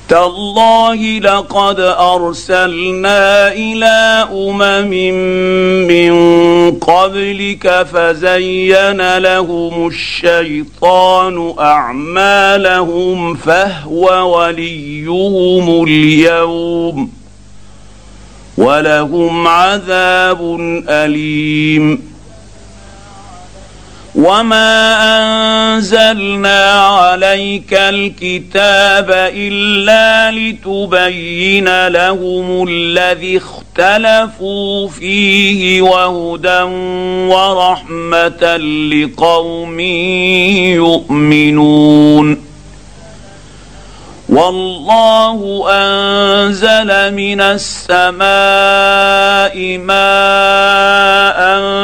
تالله لقد ارسلنا الى من قبلك فزين لهم الشيطان اعمالهم فهو وليهم اليوم ولهم عذاب اليم وما انزلنا عليك الكتاب الا لتبين لهم الذي اختلفوا فيه وهدى ورحمه لقوم يؤمنون والله انزل من السماء ماء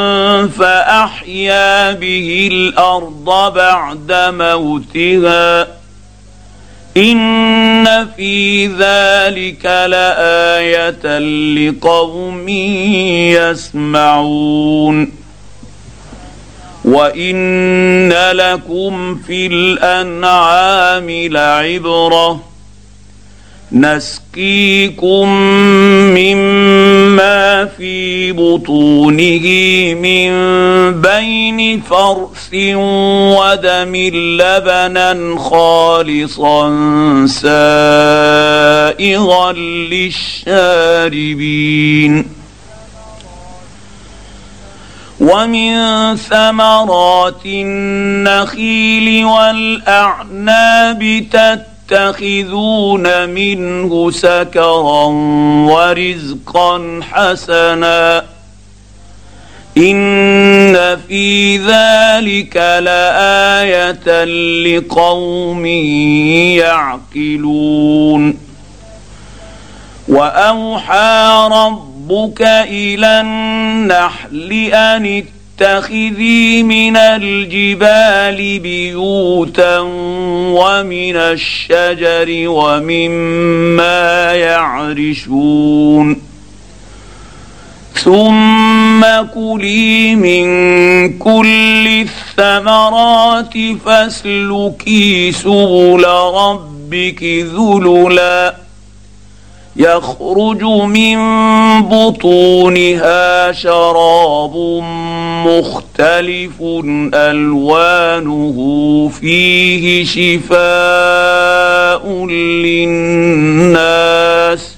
فاحيا به الارض بعد موتها ان في ذلك لايه لقوم يسمعون وان لكم في الانعام لعبره نسقيكم مما في بطونه من بين فرث ودم لبنا خالصا سائغا للشاربين ومن ثمرات النخيل والاعناب تتخذون منه سكرا ورزقا حسنا ان في ذلك لايه لقوم يعقلون واوحى ربك الى النحل ان اتخذي من الجبال بيوتا ومن الشجر ومما يعرشون ثم كلي من كل الثمرات فاسلكي سبل ربك ذللا يخرج من بطونها شراب مختلف الوانه فيه شفاء للناس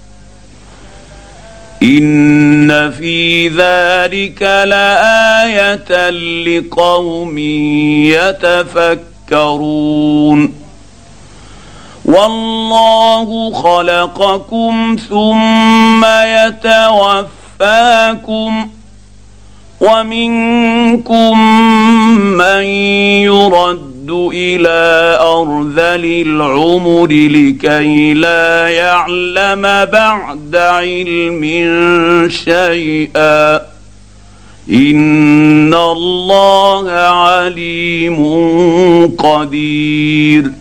ان في ذلك لايه لقوم يتفكرون والله خلقكم ثم يتوفاكم ومنكم من يرد الى ارذل العمر لكي لا يعلم بعد علم شيئا ان الله عليم قدير